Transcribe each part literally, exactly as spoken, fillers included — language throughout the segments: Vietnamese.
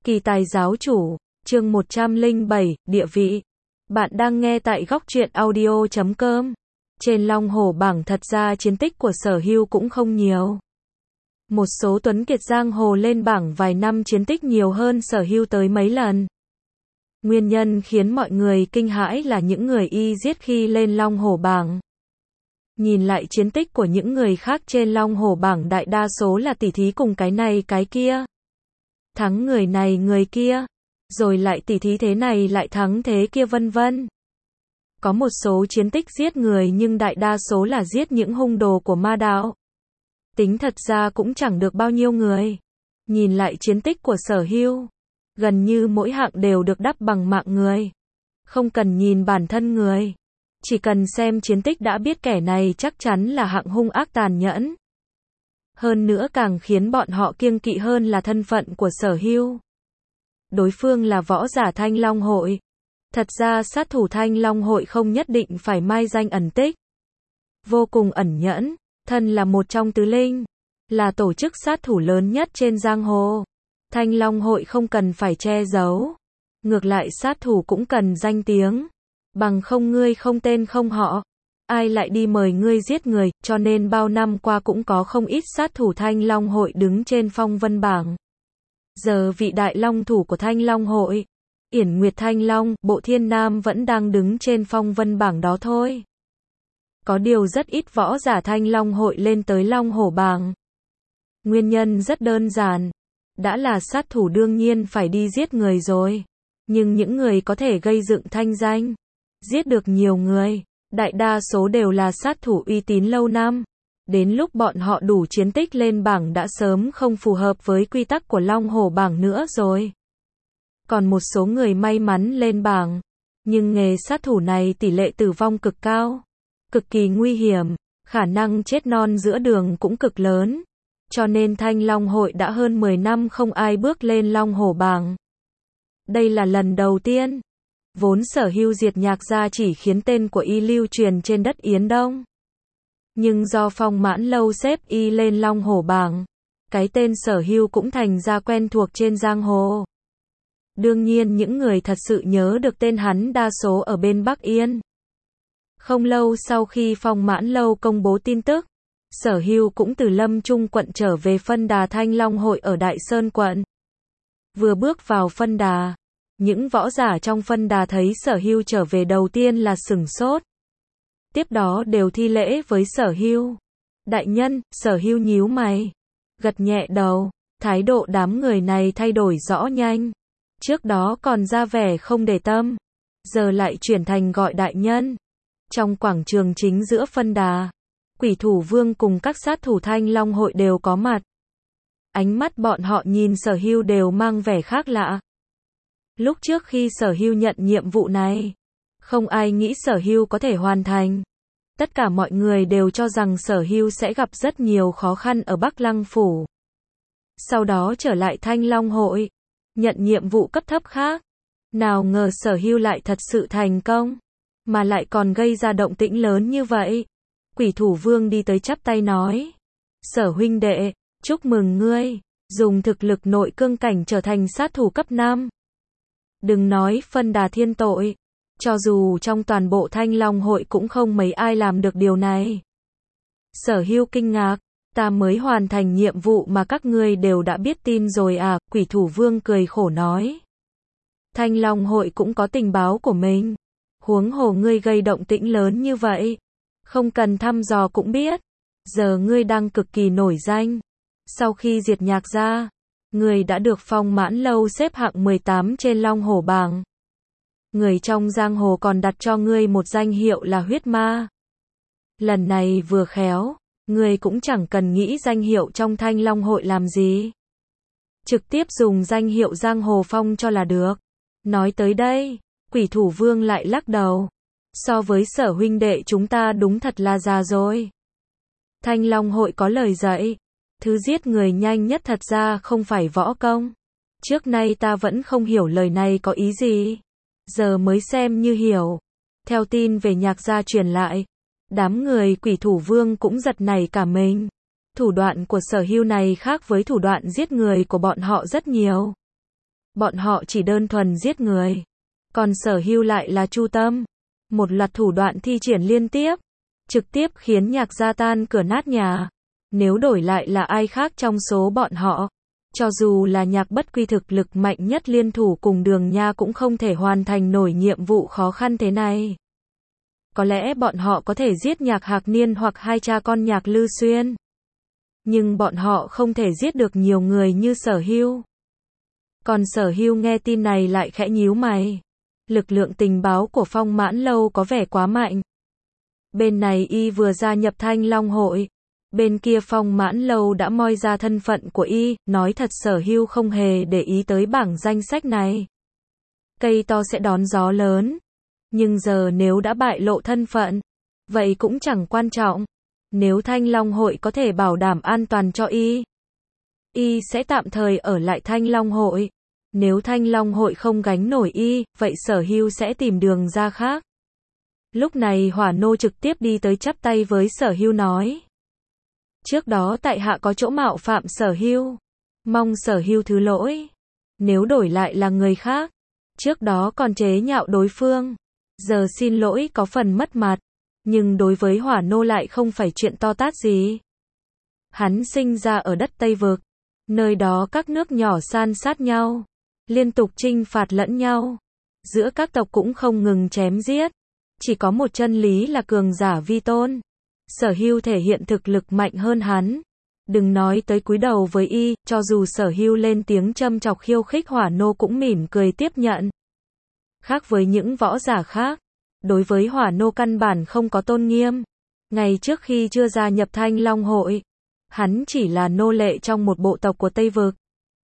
Kỳ tài giáo chủ, chương một trăm lẻ bảy, địa vị. Bạn đang nghe tại góc truyện audio chấm com. Trên Long Hổ bảng thật ra chiến tích của Sở Hưu cũng không nhiều. Một số tuấn kiệt giang hồ lên bảng vài năm chiến tích nhiều hơn Sở Hưu tới mấy lần. Nguyên nhân khiến mọi người kinh hãi là những người y giết khi lên Long Hổ bảng. Nhìn lại chiến tích của những người khác trên Long Hổ bảng đại đa số là tỉ thí cùng cái này cái kia. Thắng người này người kia, rồi lại tỉ thí thế này lại thắng thế kia vân vân. Có một số chiến tích giết người nhưng đại đa số là giết những hung đồ của ma đạo. Tính thật ra cũng chẳng được bao nhiêu người. Nhìn lại chiến tích của Sở Hưu, gần như mỗi hạng đều được đắp bằng mạng người. Không cần nhìn bản thân người, chỉ cần xem chiến tích đã biết kẻ này chắc chắn là hạng hung ác tàn nhẫn. Hơn nữa càng khiến bọn họ kiêng kỵ hơn là thân phận của Sở Hưu. Đối phương là võ giả Thanh Long Hội. Thật ra sát thủ Thanh Long Hội không nhất định phải mai danh ẩn tích. Vô cùng ẩn nhẫn, thân là một trong tứ linh, là tổ chức sát thủ lớn nhất trên giang hồ. Thanh Long Hội không cần phải che giấu. Ngược lại sát thủ cũng cần danh tiếng. Bằng không ngươi không tên không họ, ai lại đi mời ngươi giết người, cho nên bao năm qua cũng có không ít sát thủ Thanh Long Hội đứng trên phong vân bảng. Giờ vị đại long thủ của Thanh Long Hội, Yển Nguyệt Thanh Long, Bộ Thiên Nam vẫn đang đứng trên phong vân bảng đó thôi. Có điều rất ít võ giả Thanh Long Hội lên tới Long Hổ bảng. Nguyên nhân rất đơn giản, đã là sát thủ đương nhiên phải đi giết người rồi. Nhưng những người có thể gây dựng thanh danh, giết được nhiều người, đại đa số đều là sát thủ uy tín lâu năm. Đến lúc bọn họ đủ chiến tích lên bảng đã sớm không phù hợp với quy tắc của Long Hổ bảng nữa rồi. Còn một số người may mắn lên bảng, nhưng nghề sát thủ này tỷ lệ tử vong cực cao, cực kỳ nguy hiểm, khả năng chết non giữa đường cũng cực lớn. Cho nên Thanh Long Hội đã hơn mười năm không ai bước lên Long Hổ bảng. Đây là lần đầu tiên. Vốn Sở Hưu diệt Nhạc gia chỉ khiến tên của y lưu truyền trên đất Yến Đông. Nhưng do Phong Mãn Lâu xếp y lên Long Hổ bảng, cái tên Sở Hưu cũng thành ra quen thuộc trên giang hồ. Đương nhiên những người thật sự nhớ được tên hắn đa số ở bên Bắc Yên. Không lâu sau khi Phong Mãn Lâu công bố tin tức, Sở Hưu cũng từ Lâm Trung quận trở về phân đà Thanh Long Hội ở Đại Sơn quận. Vừa bước vào phân đà, những võ giả trong phân đà thấy Sở Hưu trở về đầu tiên là sửng sốt. Tiếp đó đều thi lễ với Sở Hưu. Đại nhân, Sở Hưu nhíu mày, gật nhẹ đầu, thái độ đám người này thay đổi rõ nhanh. Trước đó còn ra vẻ không để tâm, giờ lại chuyển thành gọi đại nhân. Trong quảng trường chính giữa phân đà, Quỷ Thủ Vương cùng các sát thủ Thanh Long Hội đều có mặt. Ánh mắt bọn họ nhìn Sở Hưu đều mang vẻ khác lạ. Lúc trước khi Sở Hưu nhận nhiệm vụ này, không ai nghĩ Sở Hưu có thể hoàn thành. Tất cả mọi người đều cho rằng Sở Hưu sẽ gặp rất nhiều khó khăn ở Bắc Lăng Phủ. Sau đó trở lại Thanh Long Hội, nhận nhiệm vụ cấp thấp khác. Nào ngờ Sở Hưu lại thật sự thành công, mà lại còn gây ra động tĩnh lớn như vậy. Quỷ Thủ Vương đi tới chắp tay nói: Sở huynh đệ, chúc mừng ngươi, dùng thực lực nội cương cảnh trở thành sát thủ cấp năm. Đừng nói phân đà thiên tội, cho dù trong toàn bộ Thanh Long Hội cũng không mấy ai làm được điều này. Sở Hưu kinh ngạc: ta mới hoàn thành nhiệm vụ mà các ngươi đều đã biết tin rồi à? Quỷ Thủ Vương cười khổ nói: Thanh Long Hội cũng có tình báo của mình, huống hồ ngươi gây động tĩnh lớn như vậy, không cần thăm dò cũng biết. Giờ ngươi đang cực kỳ nổi danh. Sau khi diệt Nhạc gia, ngươi đã được Phong Mãn Lâu xếp hạng mười tám trên Long Hổ bảng. Người trong giang hồ còn đặt cho ngươi một danh hiệu là huyết ma. Lần này vừa khéo, ngươi cũng chẳng cần nghĩ danh hiệu trong Thanh Long Hội làm gì. Trực tiếp dùng danh hiệu giang hồ phong cho là được. Nói tới đây, Quỷ Thủ Vương lại lắc đầu. So với Sở huynh đệ chúng ta đúng thật là già rồi. Thanh Long Hội có lời dạy, thứ giết người nhanh nhất thật ra không phải võ công. Trước nay ta vẫn không hiểu lời này có ý gì, giờ mới xem như hiểu. Theo tin về Nhạc gia truyền lại, đám người Quỷ Thủ Vương cũng giật nảy cả mình. Thủ đoạn của Sở Hưu này khác với thủ đoạn giết người của bọn họ rất nhiều. bọn họ chỉ đơn thuần giết người. Còn Sở Hưu lại là Chu Tâm. Một loạt thủ đoạn thi triển liên tiếp, trực tiếp khiến Nhạc gia tan cửa nát nhà. Nếu đổi lại là ai khác trong số bọn họ, cho dù là Nhạc Bất Quy thực lực mạnh nhất liên thủ cùng Đường Nha cũng không thể hoàn thành nổi nhiệm vụ khó khăn thế này. Có lẽ bọn họ có thể giết Nhạc Hạc Niên hoặc hai cha con Nhạc Lư Xuyên. Nhưng bọn họ không thể giết được nhiều người như Sở Hưu. Còn Sở Hưu nghe tin này lại khẽ nhíu mày. Lực lượng tình báo của Phong Mãn Lâu có vẻ quá mạnh. Bên này y vừa gia nhập Thanh Long Hội. Bên kia Phong Mãn Lâu đã moi ra thân phận của y, nói thật Sở Hưu không hề để ý tới bảng danh sách này. Cây to sẽ đón gió lớn. Nhưng giờ nếu đã bại lộ thân phận, vậy cũng chẳng quan trọng. Nếu Thanh Long Hội có thể bảo đảm an toàn cho y, y sẽ tạm thời ở lại Thanh Long Hội. Nếu Thanh Long Hội không gánh nổi y, vậy Sở Hưu sẽ tìm đường ra khác. Lúc này Hỏa Nô trực tiếp đi tới chắp tay với Sở Hưu nói. Trước đó tại hạ có chỗ mạo phạm Sở Hưu. Mong Sở Hưu thứ lỗi. Nếu đổi lại là người khác, trước đó còn chế nhạo đối phương, giờ xin lỗi có phần mất mặt. Nhưng đối với Hỏa Nô lại không phải chuyện to tát gì. Hắn sinh ra ở đất Tây Vực. Nơi đó các nước nhỏ san sát nhau, liên tục chinh phạt lẫn nhau. Giữa các tộc cũng không ngừng chém giết. Chỉ có một chân lý là cường giả vi tôn. Sở Hưu thể hiện thực lực mạnh hơn hắn. Đừng nói tới cúi đầu với y, cho dù Sở Hưu lên tiếng châm chọc khiêu khích Hỏa Nô cũng mỉm cười tiếp nhận. Khác với những võ giả khác, đối với Hỏa Nô căn bản không có tôn nghiêm. Ngày trước khi chưa gia nhập Thanh Long Hội, hắn chỉ là nô lệ trong một bộ tộc của Tây Vực.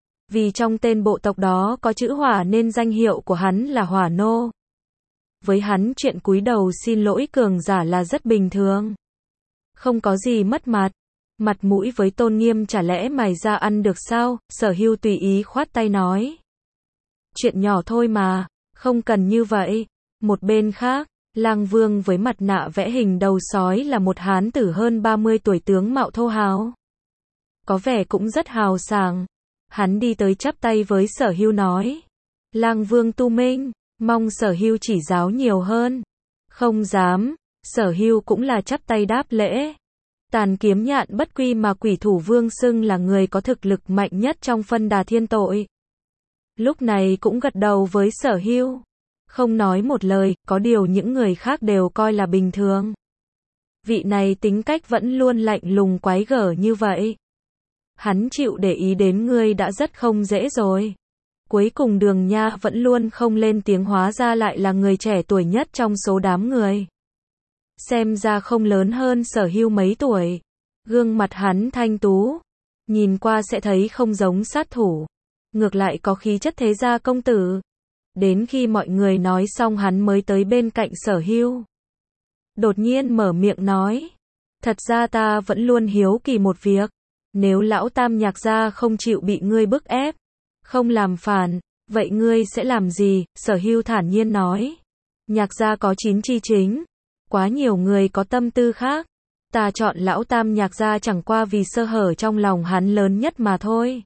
Vì trong tên bộ tộc đó có chữ Hỏa nên danh hiệu của hắn là Hỏa Nô. Với hắn chuyện cúi đầu xin lỗi cường giả là rất bình thường. Không có gì mất mặt. Mặt mũi với tôn nghiêm chả lẽ mày ra ăn được sao? Sở Hưu tùy ý khoát tay nói. Chuyện nhỏ thôi mà, không cần như vậy. Một bên khác, Lang Vương với mặt nạ vẽ hình đầu sói là một hán tử hơn ba mươi tuổi tướng mạo thô hào. Có vẻ cũng rất hào sảng. Hắn đi tới chắp tay với Sở Hưu nói. Lang Vương tu minh, mong Sở Hưu chỉ giáo nhiều hơn. Không dám, Sở Hưu cũng là chắp tay đáp lễ. Tàn kiếm Nhạn Bất Quy mà Quỷ Thủ Vương xưng là người có thực lực mạnh nhất trong phân đà thiên tội. Lúc này cũng gật đầu với Sở Hưu. Không nói một lời, có điều những người khác đều coi là bình thường. Vị này tính cách vẫn luôn lạnh lùng quái gở như vậy. Hắn chịu để ý đến ngươi đã rất không dễ rồi. Cuối cùng Đường Nha vẫn luôn không lên tiếng, hóa ra lại là người trẻ tuổi nhất trong số đám người. Xem ra không lớn hơn Sở Hưu mấy tuổi. Gương mặt hắn thanh tú, nhìn qua sẽ thấy không giống sát thủ. Ngược lại có khí chất thế gia công tử. Đến khi mọi người nói xong hắn mới tới bên cạnh Sở Hưu. Đột nhiên mở miệng nói. Thật ra ta vẫn luôn hiếu kỳ một việc. Nếu lão tam Nhạc gia không chịu bị ngươi bức ép, không làm phản, vậy ngươi sẽ làm gì? Sở Hưu thản nhiên nói. Nhạc gia có chín chi chính. Quá nhiều người có tâm tư khác. Ta chọn lão tam Nhạc gia chẳng qua vì sơ hở trong lòng hắn lớn nhất mà thôi.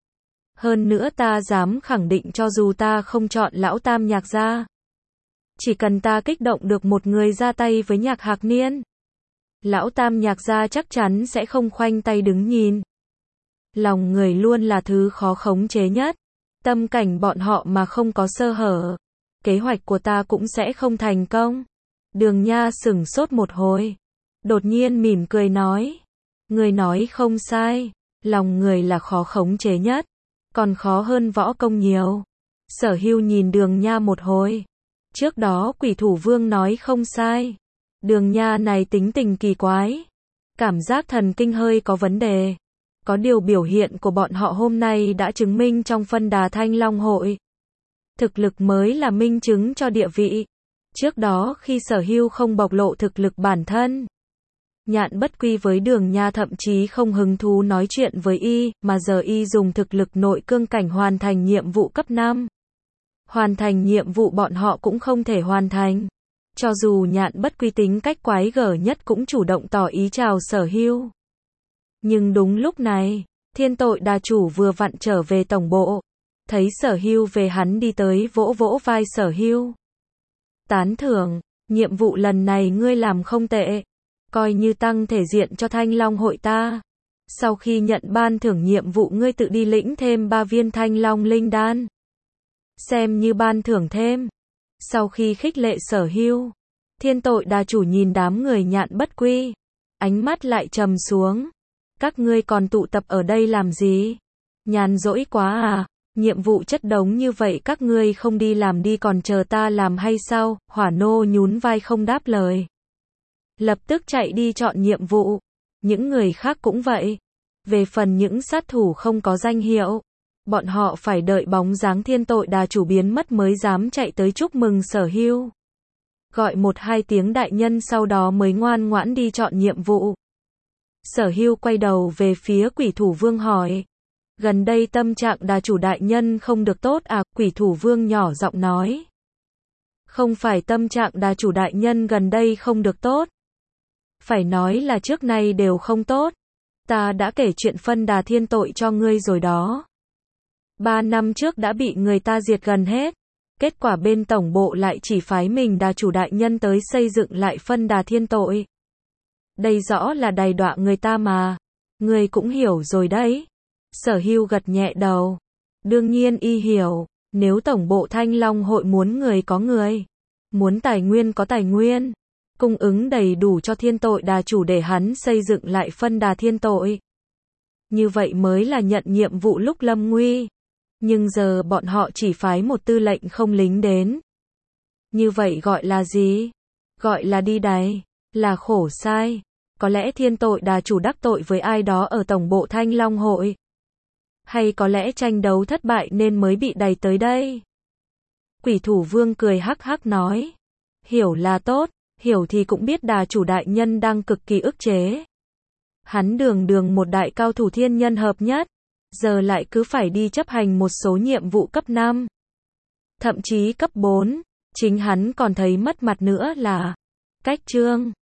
Hơn nữa ta dám khẳng định cho dù ta không chọn lão tam Nhạc gia, chỉ cần ta kích động được một người ra tay với Nhạc Hạc Niên, lão tam Nhạc gia chắc chắn sẽ không khoanh tay đứng nhìn. Lòng người luôn là thứ khó khống chế nhất. Tâm cảnh bọn họ mà không có sơ hở, kế hoạch của ta cũng sẽ không thành công. Đường Nha sửng sốt một hồi, đột nhiên mỉm cười nói. Người nói không sai, lòng người là khó khống chế nhất, còn khó hơn võ công nhiều. Sở Hưu nhìn Đường Nha một hồi. Trước đó Quỷ Thủ Vương nói không sai. Đường Nha này tính tình kỳ quái, cảm giác thần kinh hơi có vấn đề. Có điều biểu hiện của bọn họ hôm nay đã chứng minh trong phân đà Thanh Long Hội. Thực lực mới là minh chứng cho địa vị. Trước đó khi Sở Hưu không bộc lộ thực lực bản thân, Nhạn Bất Quy với Đường Nha thậm chí không hứng thú nói chuyện với y, mà giờ y dùng thực lực nội cương cảnh hoàn thành nhiệm vụ cấp năm. Hoàn thành nhiệm vụ bọn họ cũng không thể hoàn thành. Cho dù Nhạn Bất Quy tính cách quái gở nhất cũng chủ động tỏ ý chào Sở Hưu. Nhưng đúng lúc này, Thiên Tội Đà chủ vừa vặn trở về tổng bộ. Thấy Sở Hưu về hắn đi tới vỗ vỗ vai Sở Hưu. Tán thưởng, nhiệm vụ lần này ngươi làm không tệ. Coi như tăng thể diện cho Thanh Long hội ta. Sau khi nhận ban thưởng nhiệm vụ ngươi tự đi lĩnh thêm ba viên Thanh Long linh đan. Xem như ban thưởng thêm. Sau khi khích lệ Sở Hưu, Thiên Tội Đà chủ nhìn đám người Nhạn Bất Quy. Ánh mắt lại trầm xuống. Các ngươi còn tụ tập ở đây làm gì? Nhàn rỗi quá à? Nhiệm vụ chất đống như vậy các ngươi không đi làm đi còn chờ ta làm hay sao? Hỏa Nô nhún vai không đáp lời. Lập tức chạy đi chọn nhiệm vụ. Những người khác cũng vậy. Về phần những sát thủ không có danh hiệu, bọn họ phải đợi bóng dáng Thiên Tội Đà chủ biến mất mới dám chạy tới chúc mừng Sở Hưu. Gọi một hai tiếng đại nhân sau đó mới ngoan ngoãn đi chọn nhiệm vụ. Sở Hưu quay đầu về phía Quỷ Thủ Vương hỏi. Gần đây tâm trạng Đà chủ đại nhân không được tốt à? Quỷ Thủ Vương nhỏ giọng nói. Không phải tâm trạng Đà chủ đại nhân gần đây không được tốt. Phải nói là trước nay đều không tốt. Ta đã kể chuyện phân đà thiên tội cho ngươi rồi đó. Ba năm trước đã bị người ta diệt gần hết. Kết quả bên tổng bộ lại chỉ phái mình Đà chủ đại nhân tới xây dựng lại phân đà thiên tội. Đây rõ là đày đọa người ta mà. Ngươi cũng hiểu rồi đấy. Sở Hưu gật nhẹ đầu. Đương nhiên y hiểu. Nếu tổng bộ Thanh Long hội muốn người có người. Muốn tài nguyên có tài nguyên. Cung ứng đầy đủ cho Thiên Tội Đà chủ để hắn xây dựng lại phân đà thiên tội. Như vậy mới là nhận nhiệm vụ lúc lâm nguy. Nhưng giờ bọn họ chỉ phái một tư lệnh không lính đến. Như vậy gọi là gì? Gọi là đi đày. Là khổ sai. Có lẽ Thiên Tội Đà chủ đắc tội với ai đó ở tổng bộ Thanh Long hội. Hay có lẽ tranh đấu thất bại nên mới bị đày tới đây. Quỷ Thủ Vương cười hắc hắc nói. Hiểu là tốt. Hiểu thì cũng biết Đà chủ đại nhân đang cực kỳ ức chế. Hắn đường đường một đại cao thủ thiên nhân hợp nhất. Giờ lại cứ phải đi chấp hành một số nhiệm vụ cấp năm. Thậm chí cấp bốn. Chính hắn còn thấy mất mặt nữa là. Cách chương.